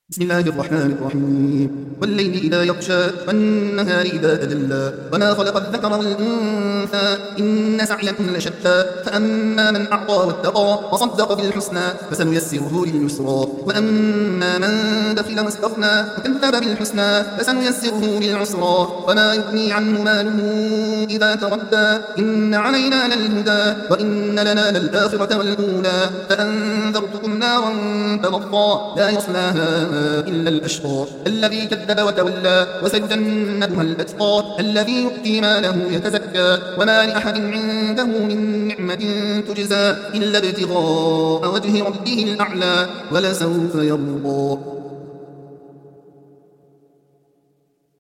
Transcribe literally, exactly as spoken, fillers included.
بسم الله الرحمن الرحيم والليل إذا يغشى والنهار إذا تجلى وما خلق الذكر والأنثى إن سعيكم لشتى فأما من أعطى واتقى وصدق بالحسنى فسنيسره لليسرى وأما من بخل واستغنى وكذب بالحسنى فسنيسره للعسرى وما يغني عنه ماله إذا تردى إن علينا للهدى وإن لنا للآخرة والأولى فأنذرتكم نارا تلظى لا يصلاها إلا الأشقى الذي كذب وتولى وسيجنبها الأتقى الذي يؤتي ماله يتزكى وما لأحد عنده من نعمة تجزى إلا ابتغاء وجه ربه الأعلى ولسوف يرضى.